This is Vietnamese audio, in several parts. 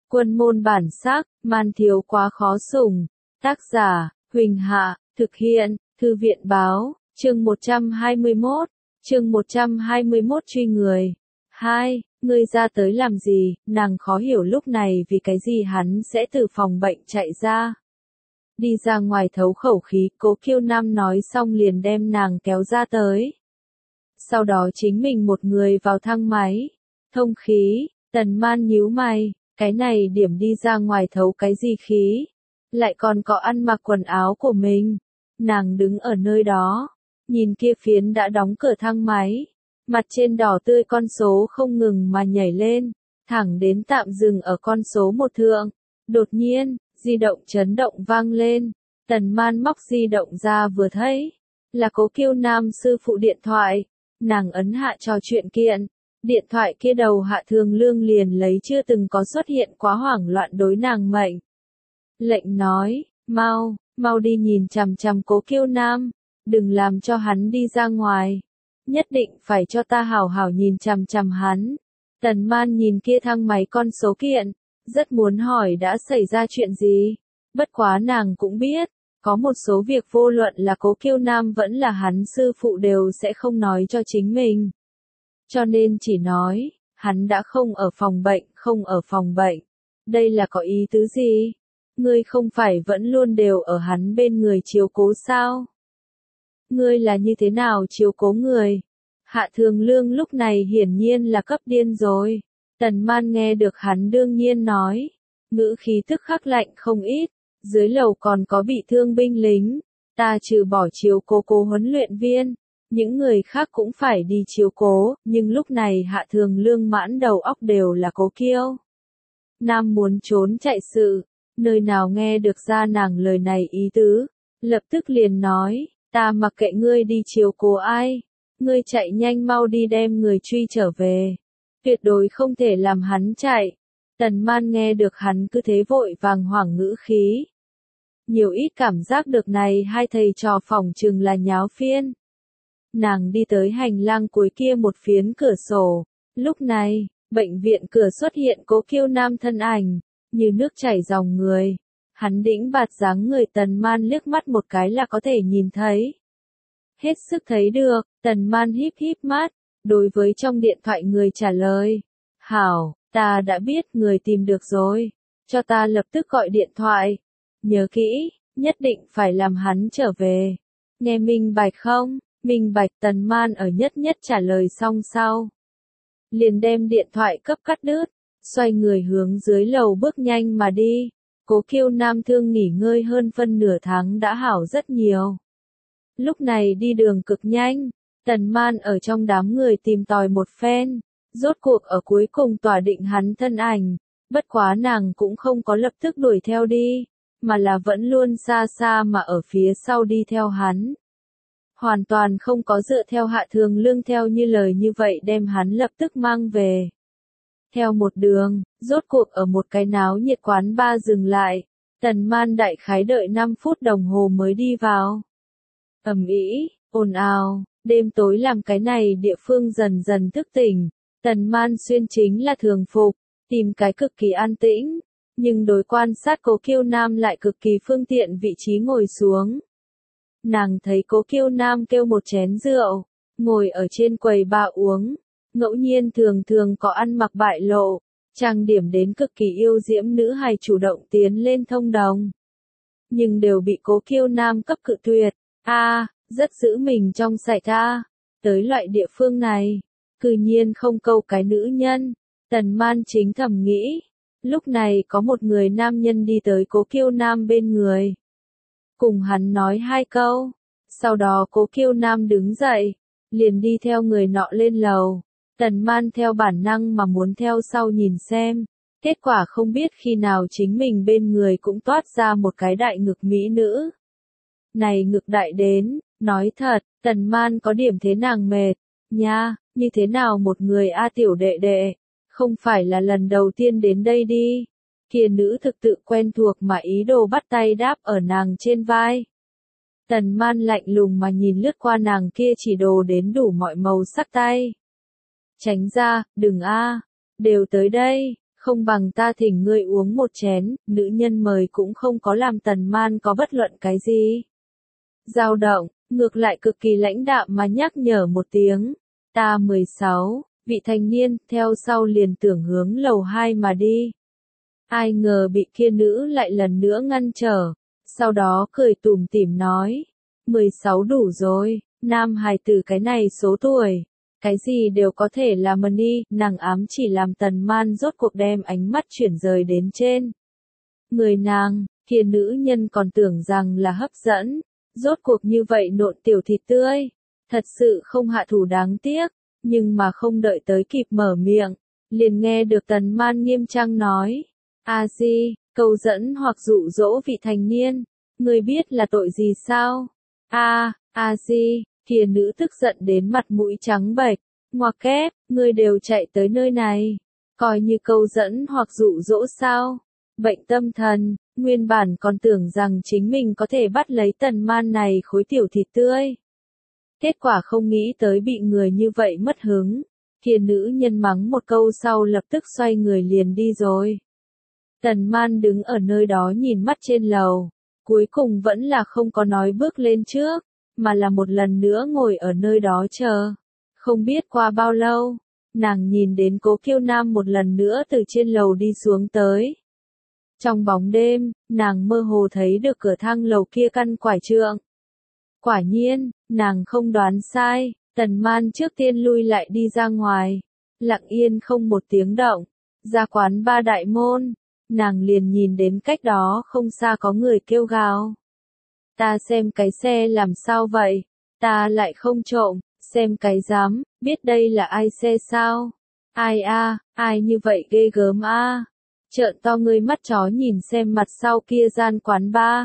Quân môn bản sắc, man thiếu quá khó sủng. Tác giả, Huỳnh Hạ, thực hiện, Thư viện báo, chương 121, chương 121 truy người. 2. Ngươi ra tới làm gì? Nàng khó hiểu lúc này vì cái gì hắn sẽ từ phòng bệnh chạy ra. Đi ra ngoài thấu khẩu khí, Cố Kiêu Nam nói xong liền đem nàng kéo ra tới. Sau đó chính mình một người vào thang máy. Thông khí, Tần Man nhíu mày, cái này điểm đi ra ngoài thấu cái gì khí? Lại còn có ăn mặc quần áo của mình. Nàng đứng ở nơi đó, nhìn kia phiến đã đóng cửa thang máy. Mặt trên đỏ tươi con số không ngừng mà nhảy lên, thẳng đến tạm dừng ở con số 1 thượng. Đột nhiên, di động chấn động vang lên. Tần Man móc di động ra vừa thấy, là Cố Kiêu Nam sư phụ điện thoại. Nàng ấn hạ trò chuyện kiện. Điện thoại kia đầu Hạ Thường Lương liền lấy chưa từng có xuất hiện quá hoảng loạn đối nàng mệnh lệnh nói, mau đi nhìn chằm chằm Cố Kiêu Nam, đừng làm cho hắn đi ra ngoài. Nhất định phải cho ta hảo hảo nhìn chằm chằm hắn. Tần Man nhìn kia thang máy con số kiện, rất muốn hỏi đã xảy ra chuyện gì. Bất quá nàng cũng biết, có một số việc vô luận là Cố Kiêu Nam vẫn là hắn sư phụ đều sẽ không nói cho chính mình. Cho nên chỉ nói, hắn đã không ở phòng bệnh. Đây là có ý tứ gì? Ngươi không phải vẫn luôn đều ở hắn bên người chiếu cố sao? Ngươi là như thế nào chiếu cố người? Hạ Thường Lương lúc này hiển nhiên là cấp điên rồi. Tần Man nghe được hắn đương nhiên nói, ngữ khí tức khắc lạnh không ít, dưới lầu còn có bị thương binh lính, ta trừ bỏ chiếu cố huấn luyện viên, những người khác cũng phải đi chiếu cố, nhưng lúc này Hạ Thường Lương mãn đầu óc đều là Cố Kiêu Nam muốn trốn chạy sự, nơi nào nghe được ra nàng lời này ý tứ, lập tức liền nói, ta mặc kệ ngươi đi chiếu cố ai, ngươi chạy nhanh mau đi đem người truy trở về, tuyệt đối không thể làm hắn chạy. Tần Man nghe được hắn cứ thế vội vàng hoảng ngữ khí, nhiều ít cảm giác được này hai thầy trò phỏng chừng là nháo phiên. Nàng đi tới hành lang cuối kia một phiến cửa sổ, lúc này, bệnh viện cửa xuất hiện Cố Kiêu Nam thân ảnh, như nước chảy dòng người. Hắn đĩnh bạt dáng người Tần Man liếc mắt một cái là có thể nhìn thấy. Hết sức thấy được, Tần Man híp mắt, đối với trong điện thoại người trả lời. Hảo, ta đã biết người tìm được rồi, cho ta lập tức gọi điện thoại. Nhớ kỹ, nhất định phải làm hắn trở về. Nghe minh bạch không? Minh bạch. Tần Man ở nhất trả lời xong sau. Liền đem điện thoại cấp cắt đứt, xoay người hướng dưới lầu bước nhanh mà đi. Cố Kiêu Nam thương nghỉ ngơi hơn phân nửa tháng đã hảo rất nhiều. Lúc này đi đường cực nhanh, Tần Man ở trong đám người tìm tòi một phen, rốt cuộc ở cuối cùng tỏa định hắn thân ảnh, bất quá nàng cũng không có lập tức đuổi theo đi, mà là vẫn luôn xa xa mà ở phía sau đi theo hắn. Hoàn toàn không có dựa theo Hạ Thường Lương theo như lời như vậy đem hắn lập tức mang về. Theo một đường, rốt cuộc ở một cái náo nhiệt quán bar dừng lại, Tần Man đại khái đợi 5 phút đồng hồ mới đi vào. Ầm ĩ, ồn ào, đêm tối làm cái này địa phương dần dần thức tỉnh, Tần Man xuyên chính là thường phục, tìm cái cực kỳ an tĩnh, nhưng đối quan sát Cố Kiêu Nam lại cực kỳ phương tiện vị trí ngồi xuống. Nàng thấy Cố Kiêu Nam kêu một chén rượu, ngồi ở trên quầy bar uống, ngẫu nhiên thường có ăn mặc bại lộ, trang điểm đến cực kỳ yêu diễm nữ hài chủ động tiến lên thông đồng. Nhưng đều bị Cố Kiêu Nam cấp cự tuyệt, rất giữ mình trong sạch tới loại địa phương này, cư nhiên không câu cái nữ nhân. Tần Man chính thầm nghĩ, lúc này có một người nam nhân đi tới Cố Kiêu Nam bên người. Cùng hắn nói 2 câu, sau đó Cố Kiêu Nam đứng dậy, liền đi theo người nọ lên lầu. Tần Man theo bản năng mà muốn theo sau nhìn xem, kết quả không biết khi nào chính mình bên người cũng toát ra một cái đại ngực mỹ nữ. Này ngực đại đến, nói thật, Tần Man có điểm thế nàng mệt, nha, như thế nào một người tiểu đệ đệ, không phải là lần đầu tiên đến đây đi. Kia nữ thực tự quen thuộc mà ý đồ bắt tay đáp ở nàng trên vai. Tần Man lạnh lùng mà nhìn lướt qua nàng kia chỉ đồ đến đủ mọi màu sắc tay. Tránh ra, đừng đều tới đây, Không bằng ta thỉnh ngươi uống một chén, nữ nhân mời cũng không có làm Tần Man có bất luận cái gì dao động, ngược lại cực kỳ lãnh đạm mà nhắc nhở một tiếng. Ta 16, vị thành niên, theo sau liền tưởng hướng lầu 2 mà đi. Ai ngờ bị kia nữ lại lần nữa ngăn trở, sau đó cười tủm tỉm nói, 16 đủ rồi, nam hài tử cái này số tuổi, cái gì đều có thể làm đi, nàng ám chỉ làm Tần Man rốt cuộc đem ánh mắt chuyển rời đến trên người nàng, kia nữ nhân còn tưởng rằng là hấp dẫn, rốt cuộc như vậy nộn tiểu thịt tươi, thật sự không hạ thủ đáng tiếc, nhưng mà không đợi tới kịp mở miệng, liền nghe được Tần Man nghiêm trang nói, A Di, câu dẫn hoặc dụ dỗ vị thành niên, ngươi biết là tội gì sao? A Di, kia nữ tức giận đến mặt mũi trắng bệch, ngoặc kép, ngươi đều chạy tới nơi này, coi như câu dẫn hoặc dụ dỗ sao? Bệnh tâm thần, nguyên bản còn tưởng rằng chính mình có thể bắt lấy Tần Man này khối tiểu thịt tươi. Kết quả không nghĩ tới bị người như vậy mất hứng, kia nữ nhân mắng một câu sau lập tức xoay người liền đi rồi. Tần Man đứng ở nơi đó nhìn mắt trên lầu, cuối cùng vẫn là không có nói bước lên trước, mà là một lần nữa ngồi ở nơi đó chờ. Không biết qua bao lâu, nàng nhìn đến Cố Kiêu Nam một lần nữa từ trên lầu đi xuống tới. Trong bóng đêm, nàng mơ hồ thấy được cửa thang lầu kia căn quải trượng. Quả nhiên, nàng không đoán sai, Tần Man trước tiên lui lại đi ra ngoài, lặng yên không một tiếng động, ra quán ba đại môn, nàng liền nhìn đến cách đó không xa có người kêu gào. Ta xem cái xe làm sao vậy, ta lại không trộm, xem cái dám, biết đây là ai xe sao? Ai ai như vậy ghê gớm Trợn to ngươi mắt chó nhìn xem mặt sau kia gian quán ba.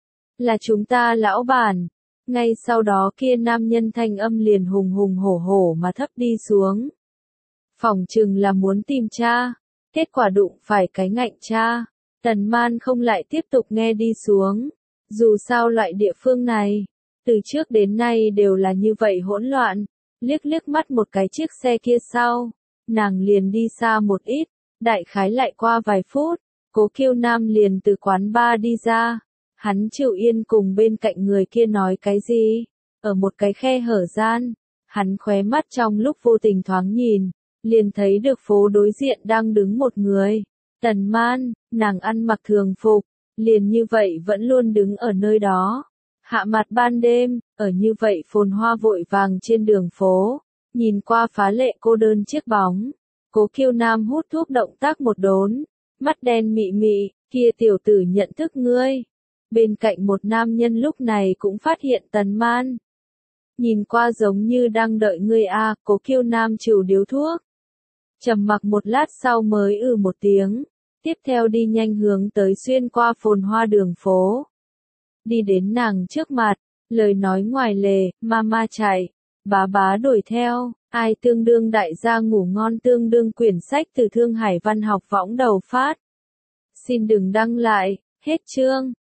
Là chúng ta lão bản. Ngay sau đó kia nam nhân thanh âm liền hùng hùng hổ hổ mà thấp đi xuống. Phỏng chừng là muốn tìm cha. Kết quả đụng phải cái ngạnh cha. Tần Man không lại tiếp tục nghe đi xuống. Dù sao loại địa phương này, từ trước đến nay đều là như vậy hỗn loạn. Liếc liếc mắt một cái chiếc xe kia sau, nàng liền đi xa một ít. Đại khái lại qua vài phút, Cố Kiêu Nam liền từ quán bar đi ra. Hắn chịu yên cùng bên cạnh người kia nói cái gì? Ở một cái khe hở gian, hắn khóe mắt trong lúc vô tình thoáng nhìn, liền thấy được phố đối diện đang đứng một người. Tần Man, nàng ăn mặc thường phục, liền như vậy vẫn luôn đứng ở nơi đó. Hạ mặt ban đêm, ở như vậy phồn hoa vội vàng trên đường phố, nhìn qua phá lệ cô đơn chiếc bóng. Cố Kiêu Nam hút thuốc động tác một đốn, mắt đen mị mị, kia tiểu tử nhận thức ngươi. Bên cạnh một nam nhân lúc này cũng phát hiện Tần Man. Nhìn qua giống như đang đợi ngươi Cố Kiêu Nam chịu điếu thuốc. Trầm mặc một lát sau mới một tiếng, tiếp theo đi nhanh hướng tới xuyên qua phồn hoa đường phố. Đi đến nàng trước mặt, lời nói ngoài lề, mama chạy, bá đuổi theo. Ai tương đương đại gia ngủ ngon tương đương quyển sách từ Thương Hải Văn học võng đầu phát. Xin đừng đăng lại, hết chương.